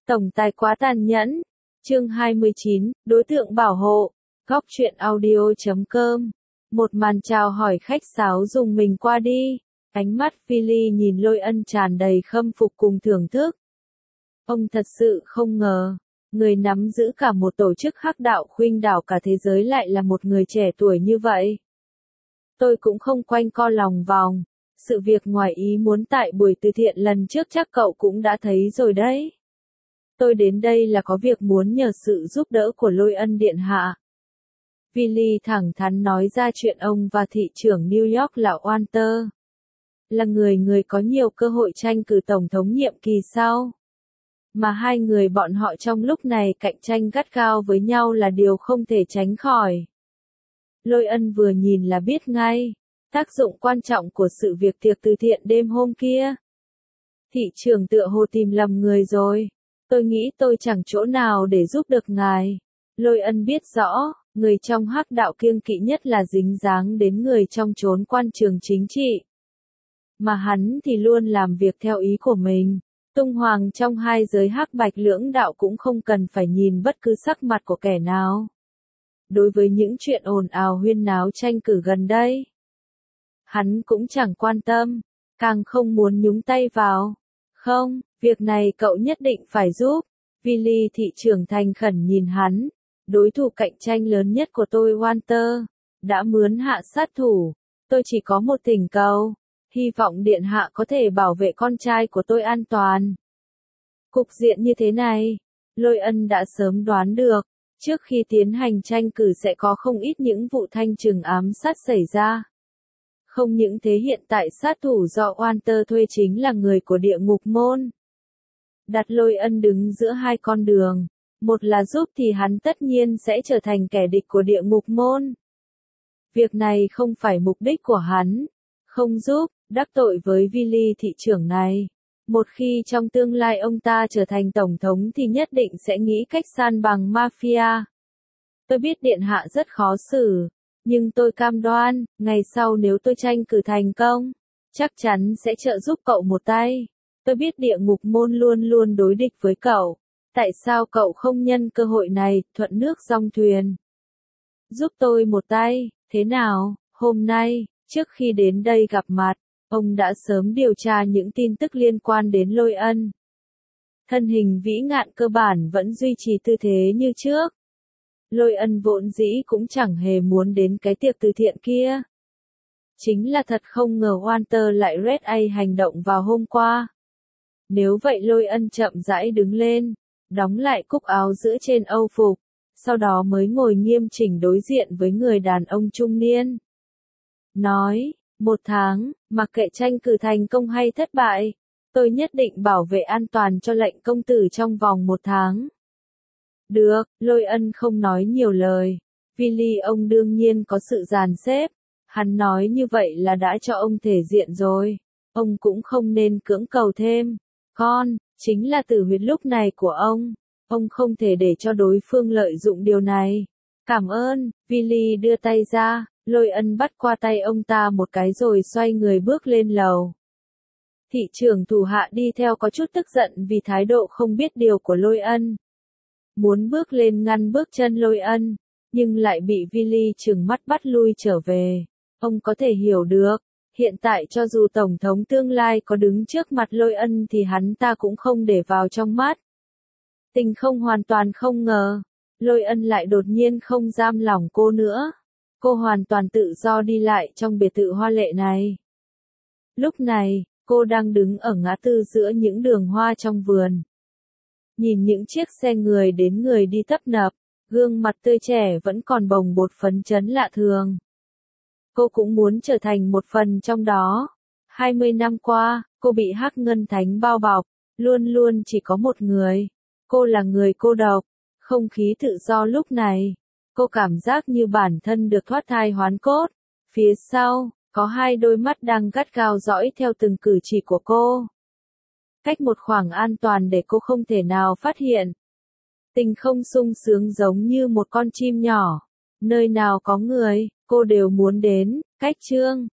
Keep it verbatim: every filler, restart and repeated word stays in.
Tổng tài quá tàn nhẫn. Chương hai mươi chín, đối tượng bảo hộ. Góc truyện audio chấm com. Một màn chào hỏi khách sáo dùng mình qua đi. Ánh mắt Philly nhìn Lôi Ân tràn đầy khâm phục cùng thưởng thức. Ông thật sự không ngờ, người nắm giữ cả một tổ chức hắc đạo khuynh đảo cả thế giới lại là một người trẻ tuổi như vậy. Tôi cũng không quanh co lòng vòng. Sự việc ngoài ý muốn tại buổi từ thiện lần trước chắc cậu cũng đã thấy rồi đấy. Tôi đến đây là có việc muốn nhờ sự giúp đỡ của Lôi Ân điện hạ. Philly thẳng thắn nói ra chuyện ông và thị trưởng New York là Walter. Là người người có nhiều cơ hội tranh cử tổng thống nhiệm kỳ sau. Mà hai người bọn họ trong lúc này cạnh tranh gắt gao với nhau là điều không thể tránh khỏi. Lôi Ân vừa nhìn là biết ngay tác dụng quan trọng của sự việc tiệc từ thiện đêm hôm kia. Thị trưởng tựa hồ tìm lầm người rồi. Tôi nghĩ tôi chẳng chỗ nào để giúp được ngài. Lôi Ân biết rõ, người trong hắc đạo kiêng kỵ nhất là dính dáng đến người trong chốn quan trường chính trị. Mà hắn thì luôn làm việc theo ý của mình. Tung hoàng trong hai giới hắc bạch lưỡng đạo cũng không cần phải nhìn bất cứ sắc mặt của kẻ nào. Đối với những chuyện ồn ào huyên náo tranh cử gần đây, hắn cũng chẳng quan tâm, càng không muốn nhúng tay vào. Không, việc này cậu nhất định phải giúp. Philly thị trưởng thành khẩn nhìn hắn. Đối thủ cạnh tranh lớn nhất của tôi Walter đã mướn hạ sát thủ. Tôi chỉ có một thỉnh cầu. Hy vọng điện hạ có thể bảo vệ con trai của tôi an toàn. Cục diện như thế này, Lôi Ân đã sớm đoán được. Trước khi tiến hành tranh cử sẽ có không ít những vụ thanh trừng ám sát xảy ra. Không những thế hiện tại sát thủ do Walter thuê chính là người của địa ngục môn. Đặt Lôi Ân đứng giữa hai con đường. Một là giúp thì hắn tất nhiên sẽ trở thành kẻ địch của địa ngục môn. Việc này không phải mục đích của hắn. Không giúp, đắc tội với Philly thị trưởng này. Một khi trong tương lai ông ta trở thành tổng thống thì nhất định sẽ nghĩ cách san bằng mafia. Tôi biết điện hạ rất khó xử. Nhưng tôi cam đoan, ngày sau nếu tôi tranh cử thành công, chắc chắn sẽ trợ giúp cậu một tay. Tôi biết địa ngục môn luôn luôn đối địch với cậu. Tại sao cậu không nhân cơ hội này, thuận nước dong thuyền? Giúp tôi một tay, thế nào? Hôm nay, trước khi đến đây gặp mặt, ông đã sớm điều tra những tin tức liên quan đến Lôi Ân. Thân hình vĩ ngạn cơ bản vẫn duy trì tư thế như trước. Lôi Ân vốn dĩ cũng chẳng hề muốn đến cái tiệc từ thiện kia. Chính là thật không ngờ Walter lại Red A hành động vào hôm qua. Nếu vậy Lôi Ân chậm rãi đứng lên, đóng lại cúc áo giữa trên âu phục, sau đó mới ngồi nghiêm chỉnh đối diện với người đàn ông trung niên. Nói, một tháng, mặc kệ tranh cử thành công hay thất bại, tôi nhất định bảo vệ an toàn cho lệnh công tử trong vòng một tháng. Được, Lôi Ân không nói nhiều lời. Philly ông đương nhiên có sự dàn xếp. Hắn nói như vậy là đã cho ông thể diện rồi. Ông cũng không nên cưỡng cầu thêm. Con, chính là tử huyệt lúc này của ông. Ông không thể để cho đối phương lợi dụng điều này. Cảm ơn, Philly đưa tay ra. Lôi Ân bắt qua tay ông ta một cái rồi xoay người bước lên lầu. Thị trưởng thủ hạ đi theo có chút tức giận vì thái độ không biết điều của Lôi Ân. Muốn bước lên ngăn bước chân Lôi Ân, nhưng lại bị Philly trừng mắt bắt lui trở về. Ông có thể hiểu được, hiện tại cho dù tổng thống tương lai có đứng trước mặt Lôi Ân thì hắn ta cũng không để vào trong mắt. Tình không hoàn toàn không ngờ, Lôi Ân lại đột nhiên không giam lòng cô nữa. Cô hoàn toàn tự do đi lại trong biệt thự hoa lệ này. Lúc này, cô đang đứng ở ngã tư giữa những đường hoa trong vườn. Nhìn những chiếc xe người đến người đi tấp nập, gương mặt tươi trẻ vẫn còn bồng bột phấn chấn lạ thường. Cô cũng muốn trở thành một phần trong đó. hai mươi năm qua, cô bị hắc ngân thánh bao bọc, luôn luôn chỉ có một người. Cô là người cô độc, không khí tự do lúc này. Cô cảm giác như bản thân được thoát thai hoán cốt. Phía sau, có hai đôi mắt đang gắt gao dõi theo từng cử chỉ của cô. Cách một khoảng an toàn để cô không thể nào phát hiện. Tình không sung sướng giống như một con chim nhỏ. Nơi nào có người, cô đều muốn đến. Cách chương